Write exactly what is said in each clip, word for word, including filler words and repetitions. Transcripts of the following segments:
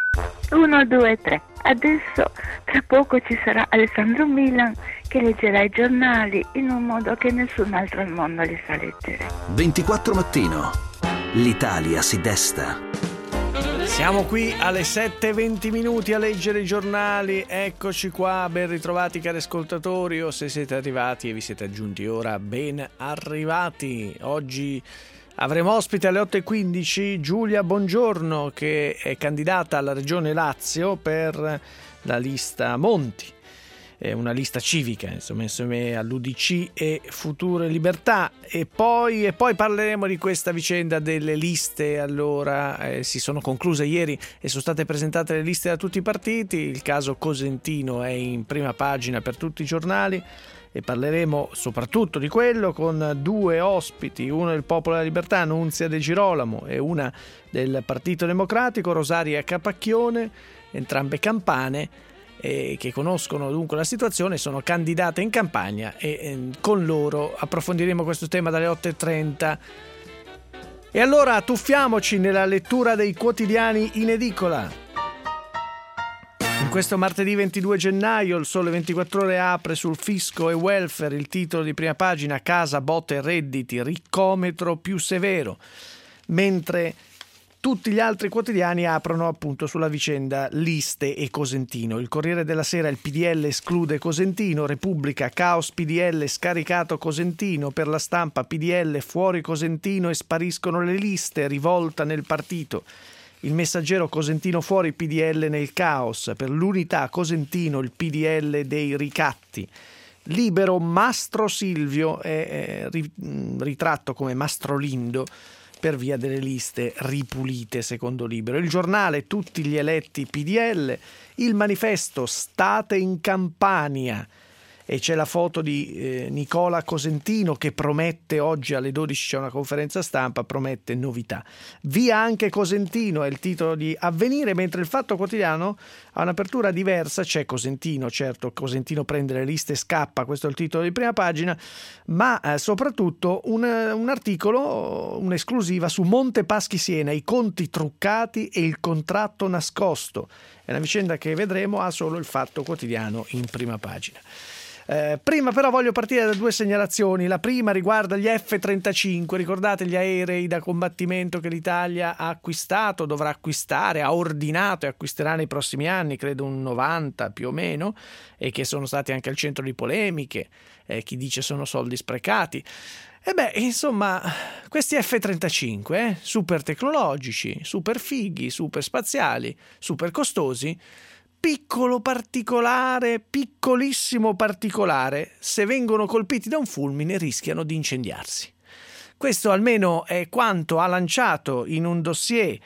Uno, due, tre. Adesso tra poco ci sarà Alessandro Milan che leggerà i giornali in un modo che nessun altro al mondo li sa leggere. ventiquattro mattino. L'Italia si desta. Siamo qui alle sette e venti minuti a leggere i giornali. Eccoci qua, ben ritrovati cari ascoltatori, o se siete arrivati e vi siete aggiunti ora, ben arrivati. Oggi avremo ospite alle otto e quindici Giulia Bongiorno, che è candidata alla Regione Lazio per la lista Monti. È una lista civica, insomma, insieme all'U D C e Futuro e Libertà. E poi, e poi parleremo di questa vicenda delle liste. Allora, eh, si sono concluse ieri e sono state presentate le liste da tutti i partiti. Il caso Cosentino è in prima pagina per tutti i giornali e parleremo soprattutto di quello con due ospiti, uno del Popolo della Libertà, Nunzia De Girolamo, e una del Partito Democratico, Rosaria Capacchione, entrambe campane, Eh, che conoscono dunque la situazione, sono candidate in campagna e eh, con loro approfondiremo questo tema dalle otto e trenta. E allora tuffiamoci nella lettura dei quotidiani in edicola. In questo martedì ventidue gennaio il Sole ventiquattro Ore apre sul fisco e welfare, il titolo di prima pagina: casa, botte e redditi, riccometro più severo, mentre tutti gli altri quotidiani aprono appunto sulla vicenda liste e Cosentino. Il Corriere della Sera: il P D L esclude Cosentino. Repubblica: caos P D L, scaricato Cosentino. Per la Stampa: P D L fuori Cosentino e spariscono le liste, rivolta nel partito. Il Messaggero: Cosentino fuori, P D L nel caos. Per l'Unità: Cosentino, il P D L dei ricatti. Libero: Mastro Silvio è ritratto come Mastro Lindo per via delle liste ripulite, secondo Libero. Il Giornale: tutti gli eletti P D L. Il Manifesto: state in Campania. E c'è la foto di eh, Nicola Cosentino che promette, oggi alle dodici c'è una conferenza stampa, promette novità. Via anche Cosentino è il titolo di Avvenire, mentre il Fatto Quotidiano ha un'apertura diversa. C'è Cosentino, certo, Cosentino prende le liste e scappa, questo è il titolo di prima pagina, ma eh, soprattutto un, un articolo, un'esclusiva su Monte Paschi Siena, i conti truccati e il contratto nascosto. È una vicenda che vedremo, ha solo il Fatto Quotidiano in prima pagina. Eh, prima però voglio partire da due segnalazioni. La prima riguarda gli F trentacinque, ricordate gli aerei da combattimento che l'Italia ha acquistato, dovrà acquistare, ha ordinato e acquisterà nei prossimi anni, credo un novanta più o meno, e che sono stati anche al centro di polemiche, eh, chi dice sono soldi sprecati. E beh, insomma, questi F trentacinque, eh, super tecnologici, super fighi, super spaziali, super costosi. Piccolo particolare, piccolissimo particolare: se vengono colpiti da un fulmine rischiano di incendiarsi. Questo almeno è quanto ha lanciato in un dossier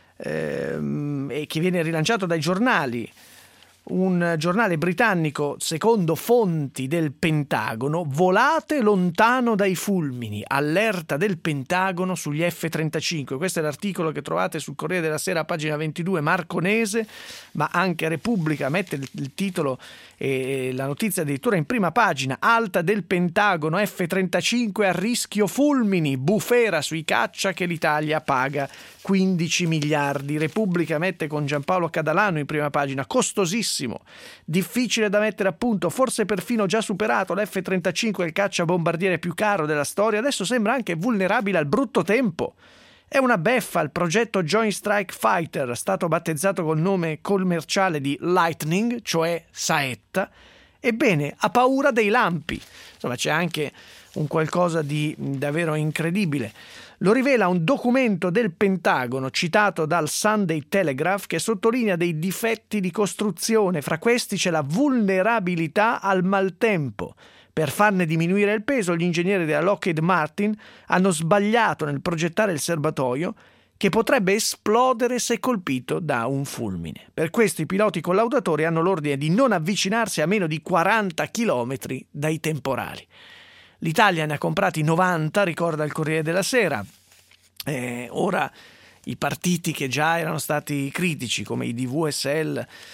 ehm, e che viene rilanciato dai giornali, un giornale britannico, secondo fonti del Pentagono: volate lontano dai fulmini, allerta del Pentagono sugli F trentacinque. Questo è l'articolo che trovate sul Corriere della Sera, pagina ventidue, Marconese, ma anche Repubblica mette il, il titolo e la notizia addirittura in prima pagina: alta del Pentagono, F trentacinque a rischio fulmini, bufera sui caccia che l'Italia paga quindici miliardi. Repubblica mette con Giampaolo Cadalano in prima pagina: costosissimo, difficile da mettere a punto, forse perfino già superato, l'F trentacinque è il cacciabombardiere più caro della storia, adesso sembra anche vulnerabile al brutto tempo. È una beffa il progetto Joint Strike Fighter, stato battezzato col nome commerciale di Lightning, cioè saetta. Ebbene, ha paura dei lampi. Insomma, c'è anche un qualcosa di davvero incredibile. Lo rivela un documento del Pentagono citato dal Sunday Telegraph, che sottolinea dei difetti di costruzione. Fra questi c'è la vulnerabilità al maltempo. Per farne diminuire il peso, gli ingegneri della Lockheed Martin hanno sbagliato nel progettare il serbatoio, che potrebbe esplodere se colpito da un fulmine. Per questo i piloti collaudatori hanno l'ordine di non avvicinarsi a meno di quaranta chilometri dai temporali. L'Italia ne ha comprati novanta, ricorda il Corriere della Sera. Eh, ora i partiti che già erano stati critici, come i D V S L,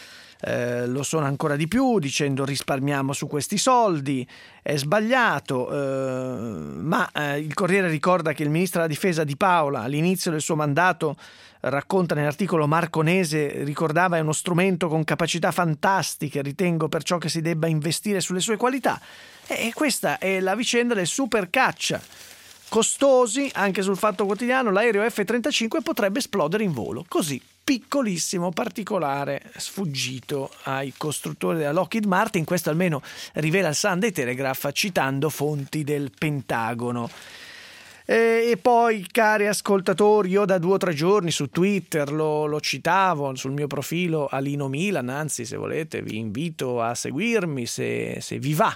eh, lo sono ancora di più, dicendo risparmiamo su questi soldi, è sbagliato, eh, ma eh, il Corriere ricorda che il ministro della difesa Di Paola all'inizio del suo mandato, racconta nell'articolo Marconese, ricordava è uno strumento con capacità fantastiche, ritengo perciò che si debba investire sulle sue qualità. E questa è la vicenda del super caccia. Costosi, anche sul Fatto Quotidiano, l'aereo F trentacinque potrebbe esplodere in volo. Così, piccolissimo particolare sfuggito ai costruttori della Lockheed Martin. Questo almeno rivela il Sunday Telegraph citando fonti del Pentagono. E poi, cari ascoltatori, io da due o tre giorni su Twitter lo, lo citavo sul mio profilo Alino Milan, anzi se volete vi invito a seguirmi se, se vi va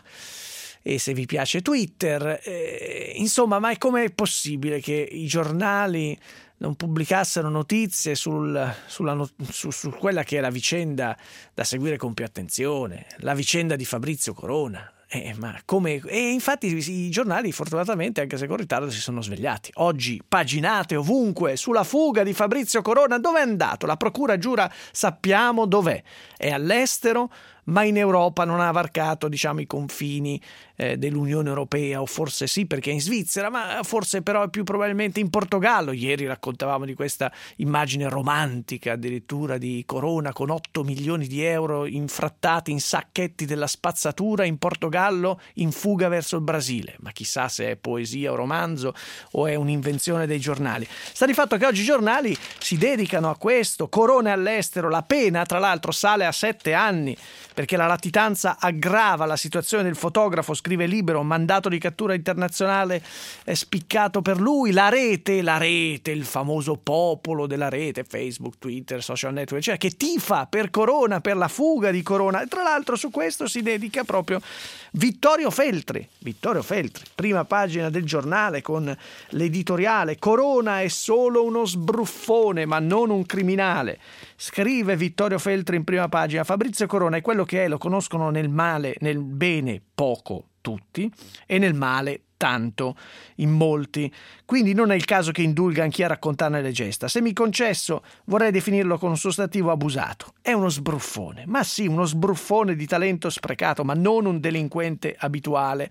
e se vi piace Twitter. Eh, insomma, ma è com'è possibile che i giornali non pubblicassero notizie sul, sulla, su, su quella che è la vicenda da seguire con più attenzione, la vicenda di Fabrizio Corona? Eh, ma come? E infatti i giornali fortunatamente, anche se con ritardo, si sono svegliati. Oggi paginate ovunque sulla fuga di Fabrizio Corona. Dove è andato? La procura giura sappiamo dov'è. È all'estero, ma in Europa non ha varcato, diciamo, i confini eh, dell'Unione Europea, o forse sì perché è in Svizzera, ma forse però è più probabilmente in Portogallo. Ieri raccontavamo di questa immagine romantica addirittura di Corona con otto milioni di euro infrattati in sacchetti della spazzatura in Portogallo in fuga verso il Brasile. Ma chissà se è poesia o romanzo o è un'invenzione dei giornali. Sta di fatto che oggi i giornali si dedicano a questo. Corona è all'estero, la pena tra l'altro sale a sette anni perché la latitanza aggrava la situazione del fotografo, scrive Libero, mandato di cattura internazionale è spiccato per lui, la rete, la rete, il famoso popolo della rete, Facebook, Twitter, social network, cioè che tifa per Corona, per la fuga di Corona. E tra l'altro su questo si dedica proprio Vittorio Feltri, Vittorio Feltri, prima pagina del giornale con l'editoriale Corona è solo uno sbruffone ma non un criminale. Scrive Vittorio Feltri in prima pagina: Fabrizio Corona è quello che è, lo conoscono nel male, nel bene poco tutti e nel male tanto in molti, quindi non è il caso che indulga anch'io a raccontarne le gesta. Se mi concesso vorrei definirlo con un sostantivo abusato: è uno sbruffone. Ma sì, uno sbruffone di talento sprecato, ma non un delinquente abituale.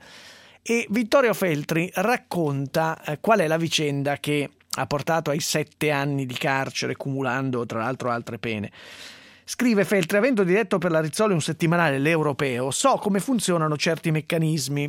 E Vittorio Feltri racconta eh, qual è la vicenda che ha portato ai sette anni di carcere, cumulando tra l'altro altre pene. Scrive Feltri: avendo diretto per la Rizzoli un settimanale, L'Europeo, so come funzionano certi meccanismi.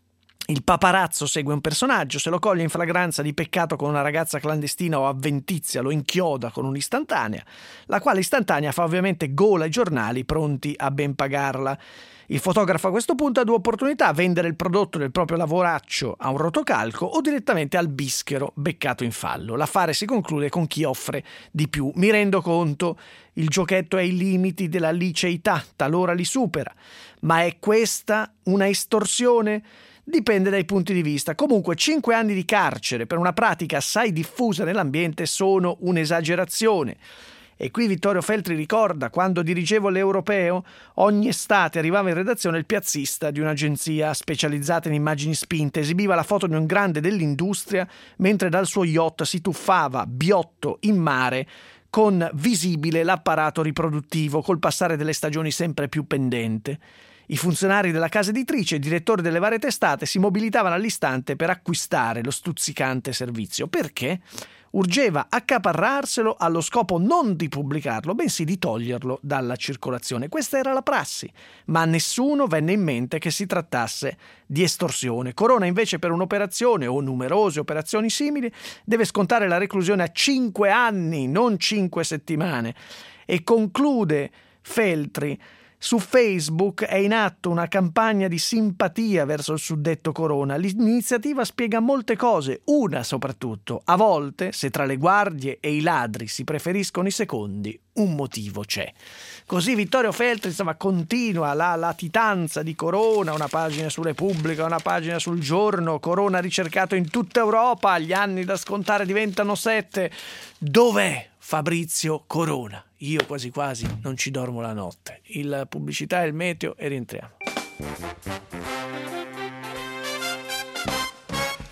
Il paparazzo segue un personaggio, se lo coglie in flagranza di peccato con una ragazza clandestina o avventizia, lo inchioda con un'istantanea, la quale istantanea fa ovviamente gola ai giornali pronti a ben pagarla. Il fotografo a questo punto ha due opportunità: vendere il prodotto del proprio lavoraccio a un rotocalco o direttamente al bischero beccato in fallo. L'affare si conclude con chi offre di più. Mi rendo conto, il giochetto è ai limiti della liceità, talora li supera. Ma è questa una estorsione? Dipende dai punti di vista. Comunque cinque anni di carcere per una pratica assai diffusa nell'ambiente sono un'esagerazione. E qui Vittorio Feltri ricorda: quando dirigevo L'Europeo, ogni estate arrivava in redazione il piazzista di un'agenzia specializzata in immagini spinte, esibiva la foto di un grande dell'industria mentre dal suo yacht si tuffava biotto in mare, con visibile l'apparato riproduttivo, col passare delle stagioni sempre più pendente. I funzionari della casa editrice e i direttori delle varie testate si mobilitavano all'istante per acquistare lo stuzzicante servizio. Perché? Urgeva accaparrarselo allo scopo non di pubblicarlo, bensì di toglierlo dalla circolazione. Questa era la prassi, ma a nessuno venne in mente che si trattasse di estorsione. Corona invece, per un'operazione o numerose operazioni simili, deve scontare la reclusione a cinque anni, non cinque settimane. E conclude Feltri: su Facebook è in atto una campagna di simpatia verso il suddetto Corona. L'iniziativa spiega molte cose, una soprattutto: a volte, se tra le guardie e i ladri si preferiscono i secondi, un motivo c'è. Così Vittorio Feltri, insomma, continua la latitanza di Corona, una pagina su Repubblica, una pagina sul Giorno. Corona ricercato in tutta Europa, gli anni da scontare diventano sette. Dov'è Fabrizio Corona? Io quasi quasi non ci dormo la notte. Il pubblicità e il meteo e rientriamo.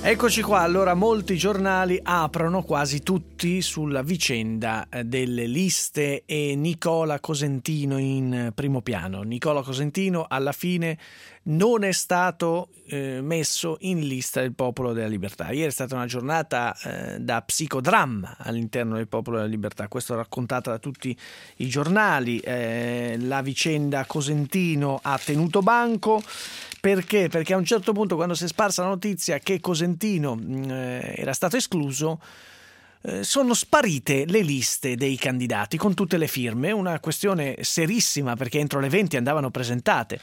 Eccoci qua, allora molti giornali aprono, quasi tutti, sulla vicenda delle liste e Nicola Cosentino in primo piano. Nicola Cosentino alla fine non è stato eh, messo in lista del Popolo della Libertà. Ieri è stata una giornata eh, da psicodramma all'interno del Popolo della Libertà, questo raccontato da tutti i giornali. Eh, la vicenda Cosentino ha tenuto banco. Perché? Perché a un certo punto, quando si è sparsa la notizia che Cosentino eh, era stato escluso, eh, sono sparite le liste dei candidati con tutte le firme, una questione serissima perché entro le venti andavano presentate.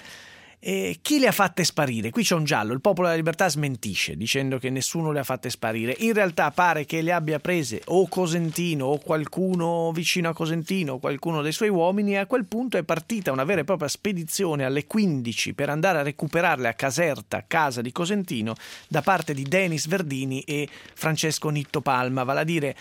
E chi le ha fatte sparire? Qui c'è un giallo, il Popolo della Libertà smentisce dicendo che nessuno le ha fatte sparire. In realtà pare che le abbia prese o Cosentino o qualcuno vicino a Cosentino o qualcuno dei suoi uomini, e a quel punto è partita una vera e propria spedizione alle quindici per andare a recuperarle a Caserta, casa di Cosentino, da parte di Denis Verdini e Francesco Nitto Palma, vale a dire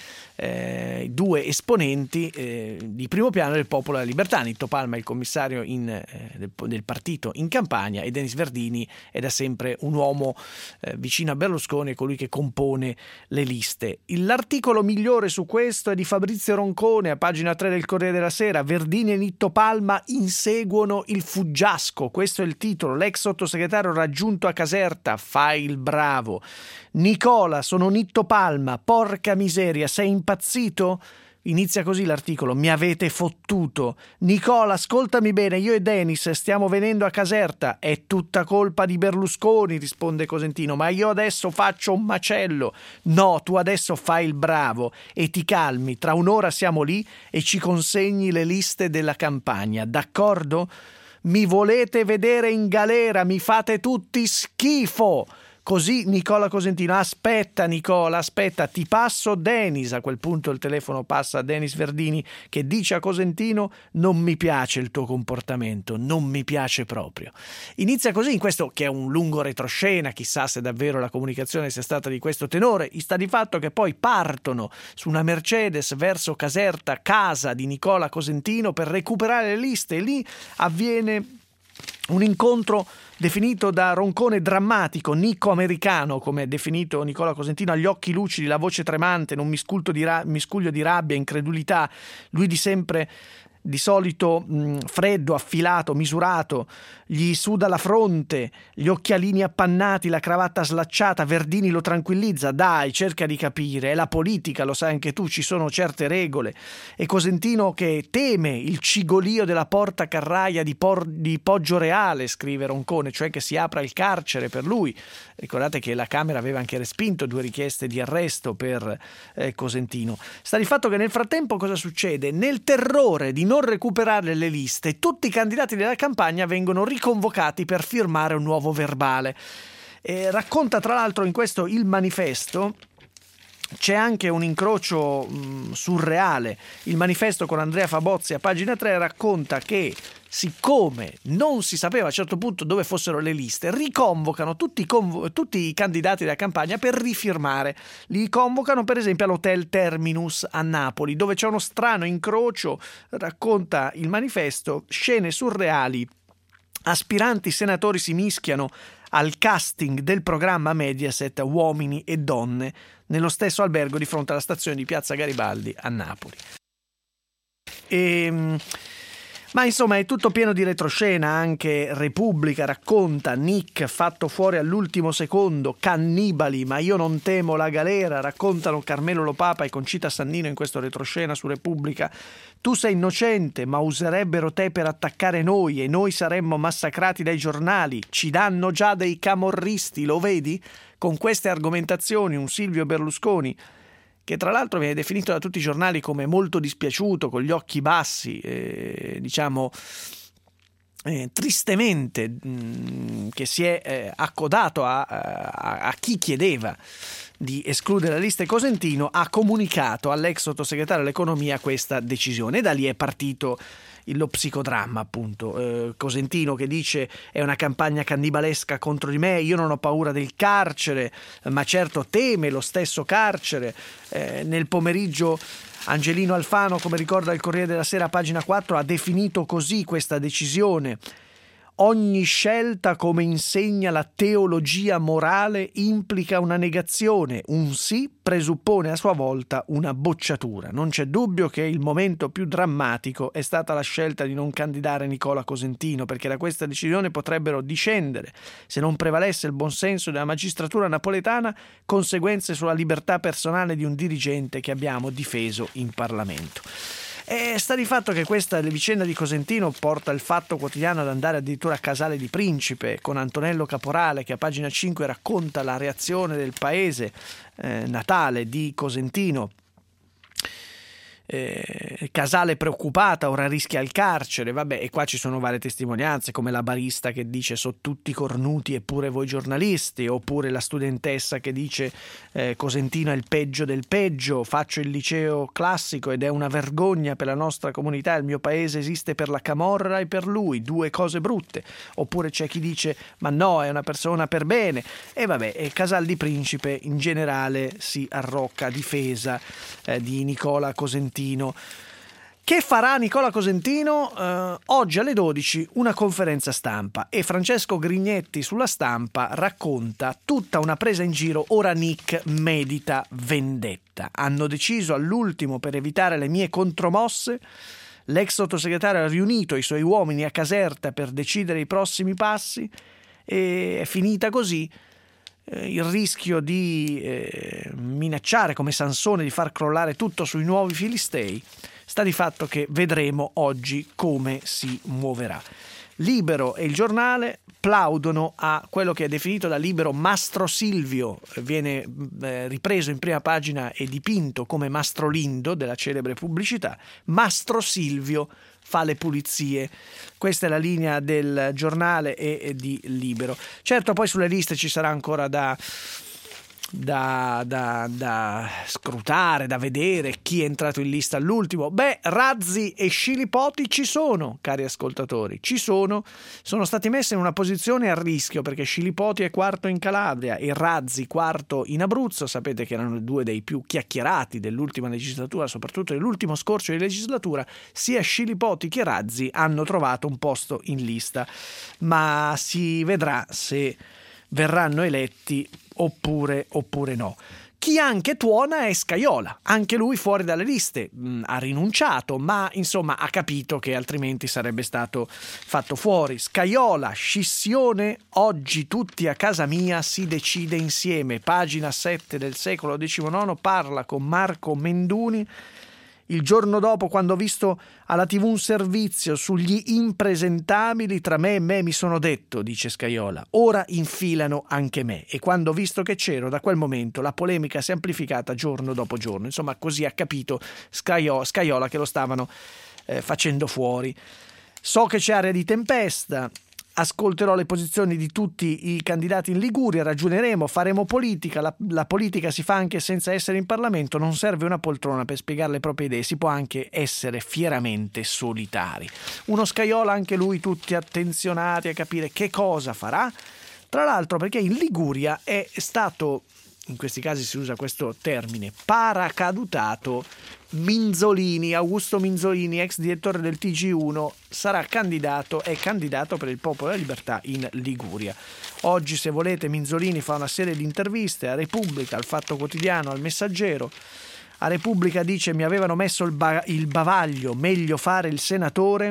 eh, due esponenti eh, di primo piano del Popolo della Libertà. Nitto Palma è il commissario in, eh, del, del partito in campagna, e Denis Verdini è da sempre un uomo eh, vicino a Berlusconi, colui che compone le liste. L'articolo migliore su questo è di Fabrizio Roncone a pagina tre del Corriere della Sera. Verdini e Nitto Palma inseguono il fuggiasco, questo è il titolo. L'ex sottosegretario raggiunto a Caserta fa il bravo. Nicola, sono Nitto Palma, porca miseria, sei impazzito? Inizia così l'articolo: mi avete fottuto. Nicola, ascoltami bene, io e Denis stiamo venendo a Caserta. È tutta colpa di Berlusconi, risponde Cosentino, ma io adesso faccio un macello. No, tu adesso fai il bravo e ti calmi, tra un'ora siamo lì e ci consegni le liste della campagna, d'accordo? Mi volete vedere in galera, mi fate tutti schifo. Così Nicola Cosentino. Aspetta Nicola, aspetta, ti passo Denis. A quel punto il telefono passa a Denis Verdini, che dice a Cosentino: non mi piace il tuo comportamento, non mi piace proprio. Inizia così, in questo che è un lungo retroscena, chissà se davvero la comunicazione sia stata di questo tenore. Sta di fatto che poi partono su una Mercedes verso Caserta, casa di Nicola Cosentino, per recuperare le liste, e lì avviene un incontro definito da Roncone drammatico, nicco americano, come è definito Nicola Cosentino, agli occhi lucidi, la voce tremante, in un miscuglio di, ra- miscuglio di rabbia, incredulità. Lui di sempre, di solito mh, freddo, affilato, misurato, gli suda la fronte, gli occhialini appannati, la cravatta slacciata. Verdini lo tranquillizza: dai, cerca di capire, è la politica, lo sai anche tu, ci sono certe regole. E Cosentino, che teme il cigolio della porta carraia di, Por- di Poggioreale, scrive Roncone, cioè che si apra il carcere per lui. Ricordate che la Camera aveva anche respinto due richieste di arresto per eh, Cosentino. Sta di fatto che nel frattempo cosa succede? Nel terrore di non recuperare le liste, tutti i candidati della campagna vengono riconvocati per firmare un nuovo verbale. E racconta tra l'altro in questo Il Manifesto. C'è anche un incrocio mh, surreale. Il Manifesto, con Andrea Fabozzi a pagina tre, racconta che, siccome non si sapeva a un certo punto dove fossero le liste, riconvocano tutti i, convo- tutti i candidati della campagna per rifirmare. Li convocano per esempio all'Hotel Terminus a Napoli, dove c'è uno strano incrocio, racconta Il Manifesto, scene surreali. Aspiranti senatori si mischiano al casting del programma Mediaset Uomini e Donne nello stesso albergo di fronte alla stazione di Piazza Garibaldi a Napoli. E, ma insomma è tutto pieno di retroscena. Anche Repubblica racconta: Nick fatto fuori all'ultimo secondo, cannibali, ma io non temo la galera. Raccontano Carmelo Lopapa e Concita Sannino in questo retroscena su Repubblica. Tu sei innocente, ma userebbero te per attaccare noi e noi saremmo massacrati dai giornali. Ci danno già dei camorristi, lo vedi? Con queste argomentazioni un Silvio Berlusconi, che tra l'altro viene definito da tutti i giornali come molto dispiaciuto, con gli occhi bassi, eh, diciamo eh, tristemente, mh, che si è eh, accodato a, a, a chi chiedeva di escludere la lista Cosentino, ha comunicato all'ex sottosegretario all'economia questa decisione, e da lì è partito lo psicodramma, appunto. eh, Cosentino che dice: è una campagna cannibalesca contro di me, io non ho paura del carcere, ma certo teme lo stesso carcere. Eh, nel pomeriggio Angelino Alfano, come ricorda il Corriere della Sera, pagina quattro, ha definito così questa decisione: Ogni scelta, come insegna la teologia morale, implica una negazione. Un sì presuppone a sua volta una bocciatura. Non c'è dubbio che il momento più drammatico è stata la scelta di non candidare Nicola Cosentino, perché da questa decisione potrebbero discendere, se non prevalesse il buonsenso della magistratura napoletana, conseguenze sulla libertà personale di un dirigente che abbiamo difeso in Parlamento. E sta di fatto che questa vicenda di Cosentino porta il Fatto Quotidiano ad andare addirittura a Casale di Principe, con Antonello Caporale che a pagina cinque racconta la reazione del paese eh, natale di Cosentino. Eh, Casale preoccupata, ora rischia il carcere, vabbè, e qua ci sono varie testimonianze, come la barista che dice so tutti cornuti eppure voi giornalisti, oppure la studentessa che dice eh, Cosentino è il peggio del peggio, faccio il liceo classico ed è una vergogna per la nostra comunità, il mio paese esiste per la camorra e per lui, due cose brutte. Oppure c'è chi dice ma no, è una persona per bene. E vabbè, e Casal di Principe in generale si arrocca a difesa eh, di Nicola Cosentino. Che farà Nicola Cosentino? Eh, oggi alle dodici una conferenza stampa e Francesco Grignetti sulla Stampa racconta tutta una presa in giro. Ora Nick medita vendetta. Hanno deciso all'ultimo, per evitare le mie contromosse, l'ex sottosegretario ha riunito i suoi uomini a Caserta per decidere i prossimi passi e è finita così. Il rischio di eh, minacciare come Sansone di far crollare tutto sui nuovi filistei, sta di fatto che vedremo oggi come si muoverà. Libero e il Giornale plaudono a quello che è definito da Libero Mastro Silvio, viene eh, ripreso in prima pagina e dipinto come Mastro Lindo della celebre pubblicità. Mastro Silvio fa le pulizie. Questa è la linea del Giornale e di Libero. Certo, poi sulle liste ci sarà ancora da Da, da, da scrutare, da vedere chi è entrato in lista all'ultimo. Beh, Razzi e Scilipoti ci sono, cari ascoltatori, ci sono, sono stati messi in una posizione a rischio perché Scilipoti è quarto in Calabria e Razzi quarto in Abruzzo. Sapete che erano due dei più chiacchierati dell'ultima legislatura, soprattutto dell'ultimo scorcio di legislatura. Sia Scilipoti che Razzi hanno trovato un posto in lista, ma si vedrà se verranno eletti oppure, oppure no. Chi anche tuona è Scajola, anche lui fuori dalle liste, mm, ha rinunciato, ma insomma ha capito che altrimenti sarebbe stato fatto fuori. Scajola, scissione, oggi tutti a casa mia si decide insieme. Pagina sette del Secolo diciannove parla con Marco Menduni. Il giorno dopo, quando ho visto alla tivù un servizio sugli impresentabili, tra me e me mi sono detto, dice Scajola, ora infilano anche me. E quando ho visto che c'ero, da quel momento la polemica si è amplificata giorno dopo giorno. Insomma, così ha capito Scajola, Scajola che lo stavano eh, facendo fuori. So che c'è area di tempesta. Ascolterò le posizioni di tutti i candidati in Liguria, ragioneremo, faremo politica. La, la politica si fa anche senza essere in Parlamento, non serve una poltrona per spiegare le proprie idee, si può anche essere fieramente solitari. Uno Scajola, anche lui, tutti attenzionati a capire che cosa farà. Tra l'altro perché in Liguria è stato, in questi casi si usa questo termine, paracadutato Minzolini, Augusto Minzolini, ex direttore del T G uno, sarà candidato, è candidato per il Popolo della Libertà in Liguria. Oggi, se volete, Minzolini fa una serie di interviste a Repubblica, al Fatto Quotidiano, al Messaggero. A Repubblica dice: mi avevano messo il, ba- il bavaglio, meglio fare il senatore,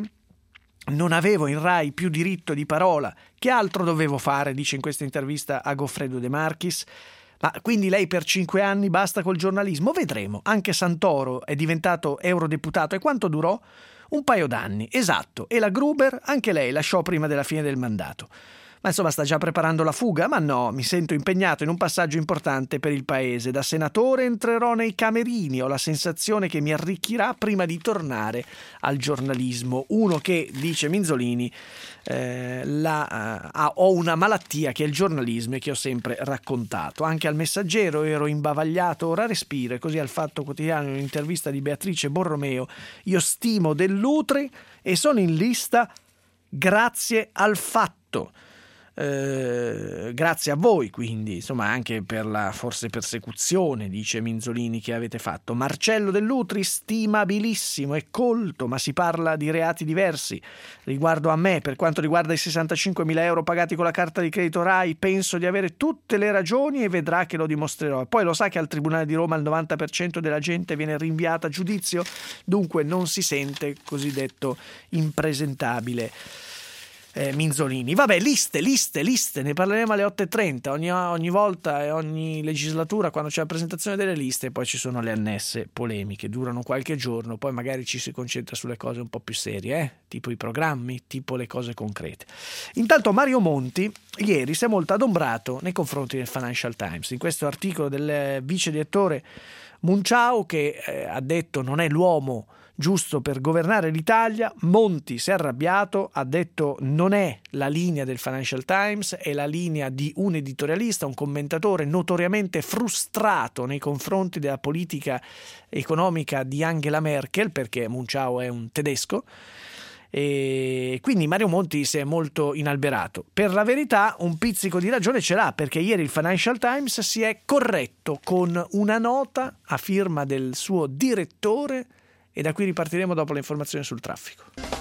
non avevo in Rai più diritto di parola, che altro dovevo fare, dice in questa intervista a Goffredo De Marchis. Ma quindi lei per cinque anni basta col giornalismo? Vedremo. Anche Santoro è diventato eurodeputato. E quanto durò? Un paio d'anni, esatto. E la Gruber, anche lei lasciò prima della fine del mandato. Ma insomma, sta già preparando la fuga? Ma no, mi sento impegnato in un passaggio importante per il paese. Da senatore entrerò nei camerini, ho la sensazione che mi arricchirà prima di tornare al giornalismo. Uno che, dice Minzolini, eh, la, uh, ho una malattia che è il giornalismo e che ho sempre raccontato. Anche al Messaggero ero imbavagliato, ora respiro. E così al Fatto Quotidiano, in un'intervista di Beatrice Borromeo, io stimo Dell'Utri e sono in lista grazie al fatto. Eh, grazie a voi, quindi, insomma, anche per la forse persecuzione, dice Minzolini, che avete fatto. Marcello Dell'Utri, stimabilissimo e colto, ma si parla di reati diversi. Riguardo a me, per quanto riguarda i sessantacinquemila euro pagati con la carta di credito Rai, penso di avere tutte le ragioni e vedrà che lo dimostrerò. Poi lo sa che al Tribunale di Roma il novanta per cento della gente viene rinviata a giudizio, dunque non si sente cosiddetto impresentabile. Eh, Minzolini. Vabbè, liste, liste, liste, ne parleremo alle otto e trenta ogni, ogni volta e ogni legislatura quando c'è la presentazione delle liste, poi ci sono le annesse polemiche, durano qualche giorno, poi magari ci si concentra sulle cose un po' più serie, eh? Tipo i programmi, tipo le cose concrete. Intanto Mario Monti ieri si è molto adombrato nei confronti del Financial Times, in questo articolo del vice direttore Munciao che eh, ha detto non è l'uomo giusto per governare l'Italia. Monti si è arrabbiato, ha detto non è la linea del Financial Times, è la linea di un editorialista, un commentatore notoriamente frustrato nei confronti della politica economica di Angela Merkel, perché Munciao è un tedesco, e quindi Mario Monti si è molto inalberato. Per la verità un pizzico di ragione ce l'ha, perché ieri il Financial Times si è corretto con una nota a firma del suo direttore, e da qui ripartiremo dopo le informazioni sul traffico.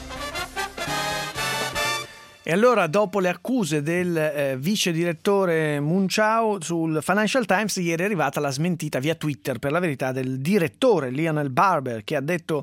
E allora, dopo le accuse del eh, vice direttore Munciao sul Financial Times, ieri è arrivata la smentita via Twitter, per la verità, del direttore Lionel Barber, che ha detto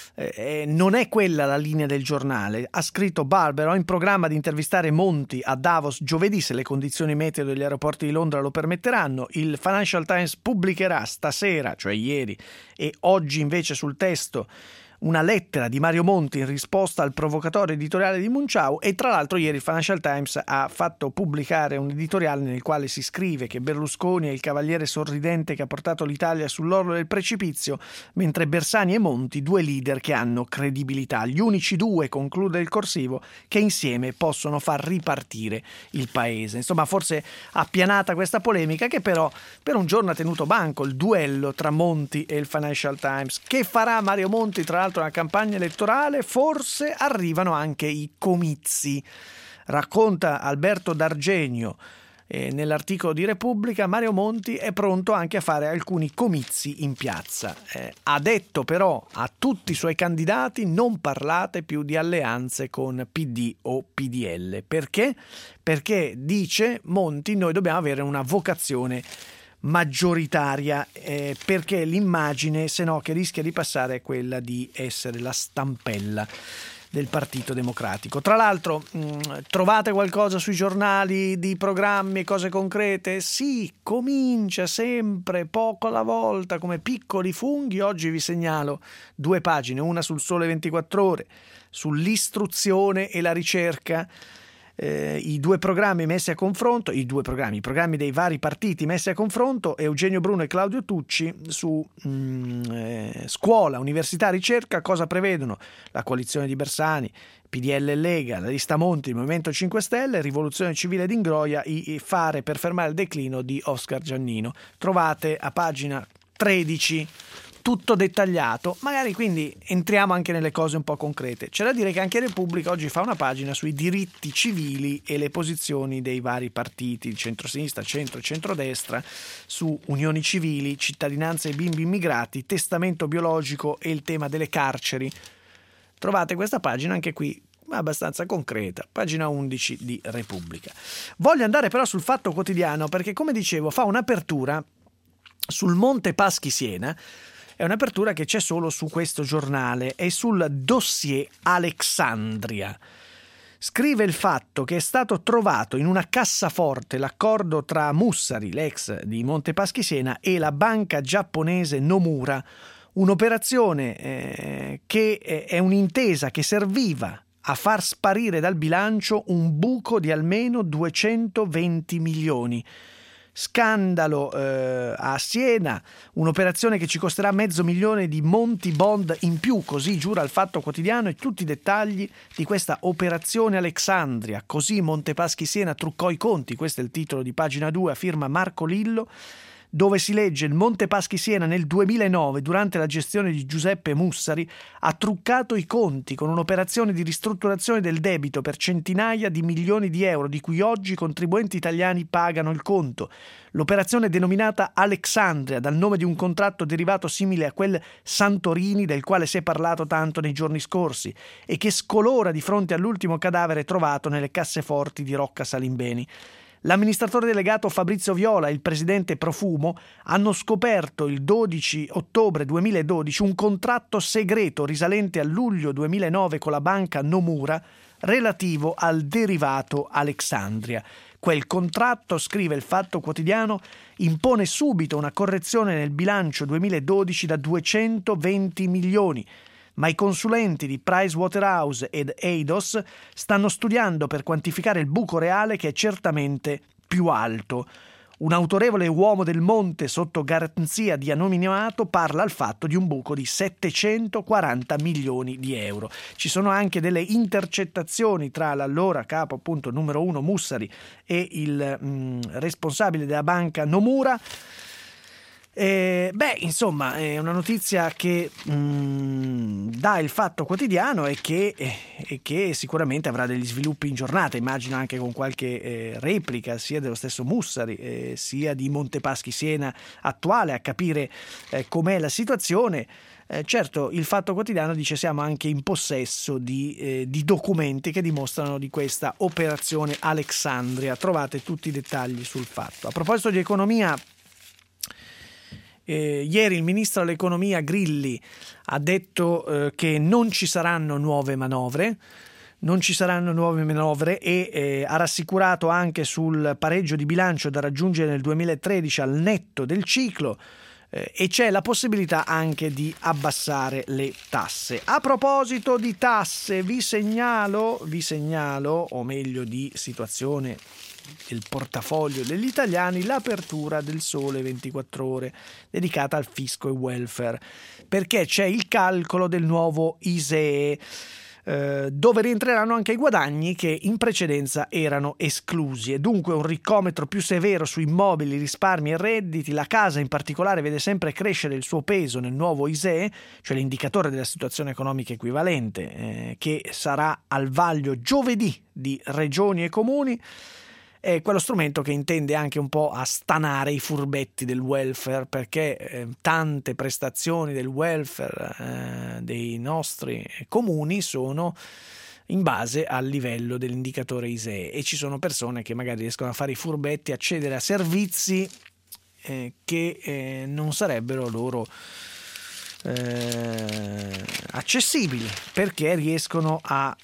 eh, non è quella la linea del giornale. Ha scritto Barber: ho in programma di intervistare Monti a Davos giovedì, se le condizioni meteo degli aeroporti di Londra lo permetteranno. Il Financial Times pubblicherà stasera, cioè ieri, e oggi invece sul testo, una lettera di Mario Monti in risposta al provocatorio editoriale di Munciao. E tra l'altro ieri il Financial Times ha fatto pubblicare un editoriale nel quale si scrive che Berlusconi è il cavaliere sorridente che ha portato l'Italia sull'orlo del precipizio, mentre Bersani e Monti due leader che hanno credibilità, gli unici due, conclude il corsivo, che insieme possono far ripartire il paese. Insomma, forse appianata questa polemica, che però per un giorno ha tenuto banco, il duello tra Monti e il Financial Times. Che farà Mario Monti, tra l'altro, una campagna elettorale? Forse arrivano anche i comizi. Racconta Alberto D'Argenio eh, nell'articolo di Repubblica, Mario Monti è pronto anche a fare alcuni comizi in piazza. Eh, ha detto però a tutti i suoi candidati: non parlate più di alleanze con P D o P D L. Perché? Perché, dice Monti, noi dobbiamo avere una vocazione maggioritaria, eh, perché l'immagine, se no, che rischia di passare è quella di essere la stampella del Partito Democratico. Tra l'altro, mh, trovate qualcosa sui giornali di programmi, cose concrete? Sì, comincia sempre poco alla volta, come piccoli funghi. Oggi vi segnalo due pagine, una sul Sole ventiquattro Ore, sull'istruzione e la ricerca. Eh, i due programmi messi a confronto, i due programmi, i programmi dei vari partiti messi a confronto, Eugenio Bruno e Claudio Tucci, su mh, eh, scuola, università, ricerca. Cosa prevedono? La coalizione di Bersani, P D L e Lega, la lista Monti, il Movimento cinque Stelle, Rivoluzione Civile d'Ingroia, i, i fare per fermare il declino di Oscar Giannino. Trovate a pagina tredici tutto dettagliato. Magari quindi entriamo anche nelle cose un po' concrete. C'è da dire che anche Repubblica oggi fa una pagina sui diritti civili e le posizioni dei vari partiti, il centrosinistra, centro e centrodestra, su unioni civili, cittadinanza ai bimbi immigrati, testamento biologico e il tema delle carceri. Trovate questa pagina anche qui abbastanza concreta, pagina undici di Repubblica. Voglio andare però sul Fatto Quotidiano, perché, come dicevo, fa un'apertura sul Monte Paschi Siena. È un'apertura che c'è solo su questo giornale, è sul dossier Alexandria. Scrive il Fatto che è stato trovato in una cassaforte l'accordo tra Mussari, l'ex di Monte Paschi Siena, e la banca giapponese Nomura, un'operazione eh, che è un'intesa che serviva a far sparire dal bilancio un buco di almeno duecentoventi milioni. Scandalo eh, a Siena, un'operazione che ci costerà mezzo milione di Monti Bond in più, così giura il Fatto Quotidiano, e tutti i dettagli di questa operazione Alexandria. Così Monte Paschi Siena truccò i conti, questo è il titolo di pagina due a firma Marco Lillo. dove si legge: il Monte Paschi Siena nel duemilanove, durante la gestione di Giuseppe Mussari, ha truccato i conti con un'operazione di ristrutturazione del debito per centinaia di milioni di euro, di cui oggi i contribuenti italiani pagano il conto. L'operazione denominata Alexandria, dal nome di un contratto derivato simile a quel Santorini del quale si è parlato tanto nei giorni scorsi e che scolora di fronte all'ultimo cadavere trovato nelle casseforti di Rocca Salimbeni. L'amministratore delegato Fabrizio Viola e il presidente Profumo hanno scoperto il dodici ottobre duemiladodici un contratto segreto risalente a luglio duemilanove con la banca Nomura relativo al derivato Alexandria. Quel contratto, scrive il Fatto Quotidiano, impone subito una correzione nel bilancio duemiladodici da duecentoventi milioni. Ma i consulenti di Pricewaterhouse ed Eidos stanno studiando per quantificare il buco reale, che è certamente più alto. Un autorevole uomo del monte sotto garanzia di anonimato parla al fatto di un buco di settecentoquaranta milioni di euro. Ci sono anche delle intercettazioni tra l'allora capo appunto numero uno Mussari e il mh, responsabile della banca Nomura. Eh, beh, insomma, è una notizia che mh, dà il Fatto Quotidiano e che, eh, e che sicuramente avrà degli sviluppi in giornata, immagino anche con qualche eh, replica sia dello stesso Mussari eh, sia di Monte Paschi Siena attuale, a capire eh, com'è la situazione. Eh, certo, il Fatto Quotidiano dice siamo anche in possesso di, eh, di documenti che dimostrano di questa operazione Alexandria. Trovate tutti i dettagli sul Fatto. A proposito di economia, Eh, ieri il ministro dell'economia Grilli ha detto eh, che non ci saranno nuove manovre, non ci saranno nuove manovre e eh, ha rassicurato anche sul pareggio di bilancio da raggiungere nel duemilatredici al netto del ciclo eh, e c'è la possibilità anche di abbassare le tasse. A proposito di tasse, vi segnalo, vi segnalo, o meglio di situazione del portafoglio degli italiani, l'apertura del Sole ventiquattro Ore dedicata al fisco e welfare, perché c'è il calcolo del nuovo I S E E eh, dove rientreranno anche i guadagni che in precedenza erano esclusi, e dunque un ricometro più severo su immobili, risparmi e redditi. La casa in particolare vede sempre crescere il suo peso nel nuovo I S E E, cioè l'indicatore della situazione economica equivalente, eh, che sarà al vaglio giovedì di regioni e comuni. È quello strumento che intende anche un po' a stanare i furbetti del welfare, perché eh, tante prestazioni del welfare eh, dei nostri comuni sono in base al livello dell'indicatore I S E E e ci sono persone che magari riescono a fare i furbetti, accedere a servizi eh, che eh, non sarebbero loro eh, accessibili, perché riescono a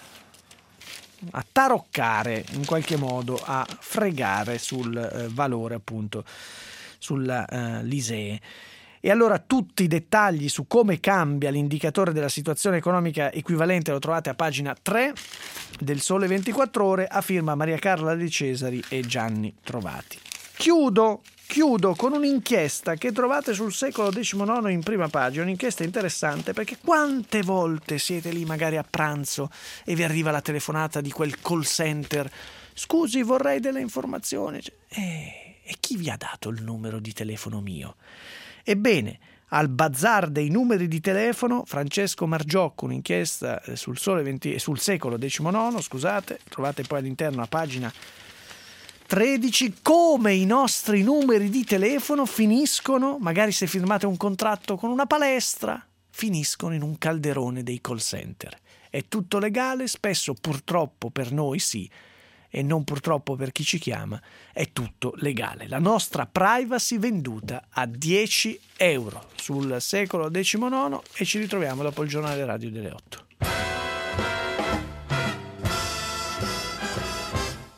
a taroccare in qualche modo, a fregare sul eh, valore appunto sull'I S E E. E allora tutti i dettagli su come cambia l'indicatore della situazione economica equivalente lo trovate a pagina tre del Sole ventiquattro Ore, a firma Maria Carla De Cesari e Gianni Trovati. Chiudo Chiudo con un'inchiesta che trovate sul Secolo diciannove in prima pagina, un'inchiesta interessante, perché quante volte siete lì magari a pranzo e vi arriva la telefonata di quel call center: scusi, vorrei delle informazioni. Eh, e chi vi ha dato il numero di telefono mio? Ebbene, al bazar dei numeri di telefono, Francesco Margiocco, un'inchiesta sul Sole venti, sul Secolo diciannove, scusate, trovate poi all'interno a pagina tredici, come i nostri numeri di telefono finiscono, magari se firmate un contratto con una palestra, finiscono in un calderone dei call center. È tutto legale, spesso purtroppo per noi sì, e non purtroppo per chi ci chiama, è tutto legale. La nostra privacy venduta a dieci euro sul Secolo diciannove, e ci ritroviamo dopo il giornale radio delle otto.